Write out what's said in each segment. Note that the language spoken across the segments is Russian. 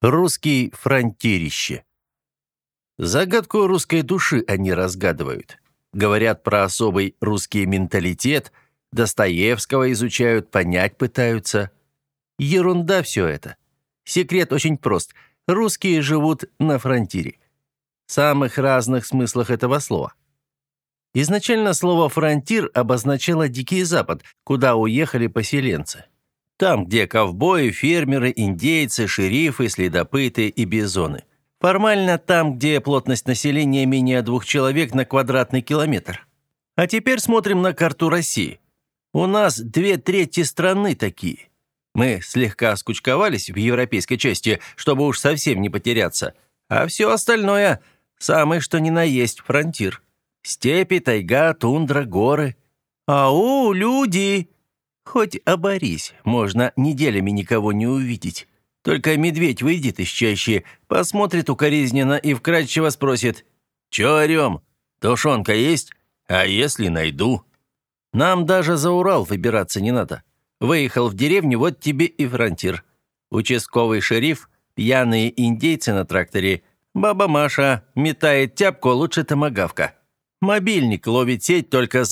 Русский фронтирище. Загадку русской души они разгадывают. Говорят про особый русский менталитет, Достоевского изучают, понять пытаются. Ерунда все это. Секрет очень прост. Русские живут на фронтире. В самых разных смыслах этого слова. Изначально слово «фронтир» обозначало Дикий Запад, куда уехали поселенцы. Там, где ковбои, фермеры, индейцы, шерифы, следопыты и бизоны. Формально там, где плотность населения менее 2 человек на квадратный километр. А теперь смотрим на карту России. У нас 2/3 страны такие. Мы слегка скучковались в европейской части, чтобы уж совсем не потеряться. А все остальное – самый что ни на есть фронтир. Степи, тайга, тундра, горы. Ау, люди! Хоть оборись, можно неделями никого не увидеть. Только медведь выйдет из чащи, посмотрит укоризненно и вкратчиво спросит: «Чё орём? Тушенка есть? А если найду?» Нам даже за Урал выбираться не надо. Выехал в деревню, вот тебе и фронтир. Участковый шериф, пьяные индейцы на тракторе, баба Маша метает тяпку, лучше томагавка. Мобильник ловит сеть только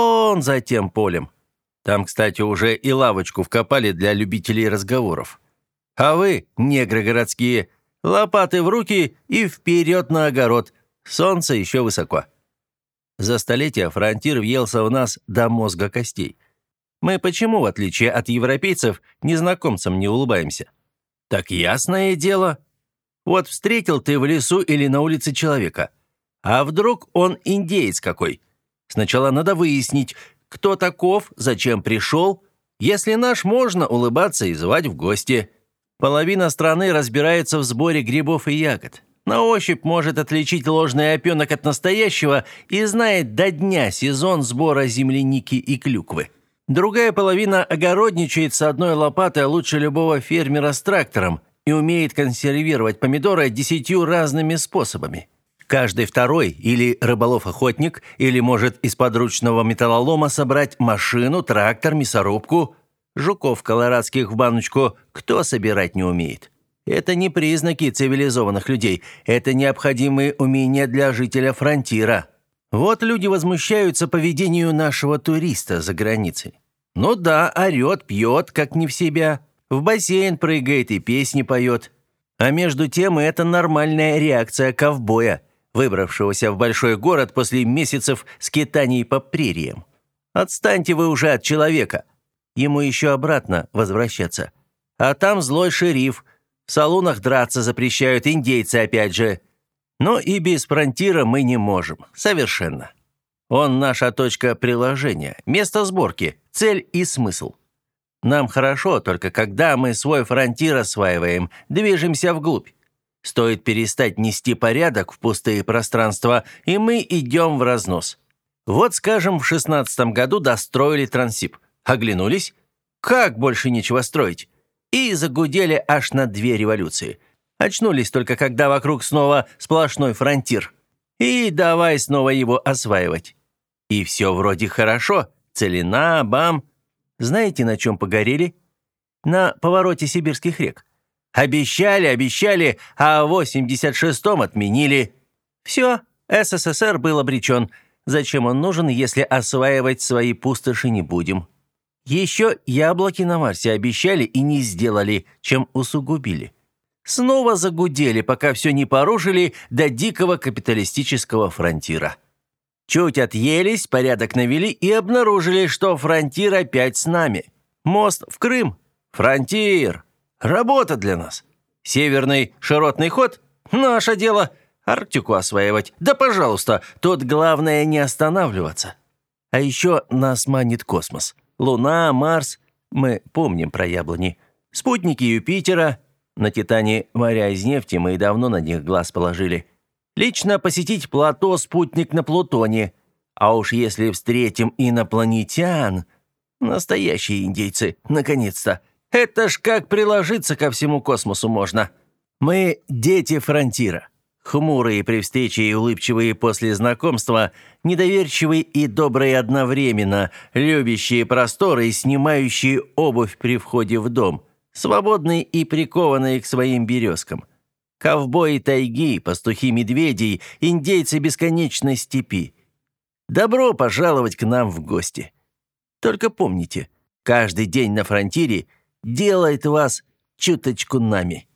за тем полем. Там, кстати, уже и лавочку вкопали для любителей разговоров. А вы, негры городские, лопаты в руки и вперед на огород. Солнце еще высоко. За столетия фронтир въелся в нас до мозга костей. Мы почему, в отличие от европейцев, незнакомцам не улыбаемся? Так ясное дело. Вот встретил ты в лесу или на улице человека. А вдруг он индеец какой? Сначала надо выяснить, кто таков, зачем пришел. Если наш, можно улыбаться и звать в гости. Половина страны разбирается в сборе грибов и ягод. На ощупь может отличить ложный опенок от настоящего и знает до дня сезон сбора земляники и клюквы. Другая половина огородничает с одной лопатой лучше любого фермера с трактором и умеет консервировать помидоры 10 разными способами. Каждый второй или рыболов-охотник, или может из подручного металлолома собрать машину, трактор, мясорубку. Жуков колорадских в баночку кто собирать не умеет? Это не признаки цивилизованных людей, это необходимые умения для жителя фронтира. Вот люди возмущаются поведению нашего туриста за границей. Ну да, орет, пьет, как не в себя, в бассейн прыгает и песни поет. А между тем это нормальная реакция ковбоя, выбравшегося в большой город после месяцев скитаний по прериям. Отстаньте вы уже от человека. Ему еще обратно возвращаться. А там злой шериф. В салунах драться запрещают, индейцы опять же. Но и без фронтира мы не можем. Совершенно. Он наша точка приложения, место сборки, цель и смысл. Нам хорошо, только когда мы свой фронтир осваиваем, движемся вглубь. Стоит перестать нести порядок в пустые пространства, и мы идем в разнос. Вот, скажем, в 16-м году достроили Транссиб. Оглянулись. Как больше нечего строить? И загудели аж на 2 революции. Очнулись только, когда вокруг снова сплошной фронтир. И давай снова его осваивать. И все вроде хорошо. Целина, бам. Знаете, на чем погорели? На повороте сибирских рек. Обещали, а в 86-м отменили. Все, СССР был обречен. Зачем он нужен, если осваивать свои пустоши не будем? Еще яблоки на Марсе обещали и не сделали, чем усугубили. Снова загудели, пока все не порушили до дикого капиталистического фронтира. Чуть отъелись, порядок навели и обнаружили, что фронтир опять с нами. Мост в Крым. Фронтир. Работа для нас. Северный широтный ход – наше дело. Арктику осваивать. Да, пожалуйста, тут главное не останавливаться. А еще нас манит космос. Луна, Марс. Мы помним про яблони. Спутники Юпитера. На Титане моря из нефти, мы и давно на них глаз положили. Лично посетить плато «Спутник» на Плутоне. А уж если встретим инопланетян... Настоящие индейцы, наконец-то. Это ж как приложиться ко всему космосу можно. Мы дети фронтира. Хмурые при встрече и улыбчивые после знакомства, недоверчивые и добрые одновременно, любящие просторы и снимающие обувь при входе в дом. свободные и прикованные к своим березкам. Ковбои тайги, пастухи медведей, индейцы бесконечной степи. Добро пожаловать к нам в гости. Только помните, каждый день на фронтире делает вас чуточку нами.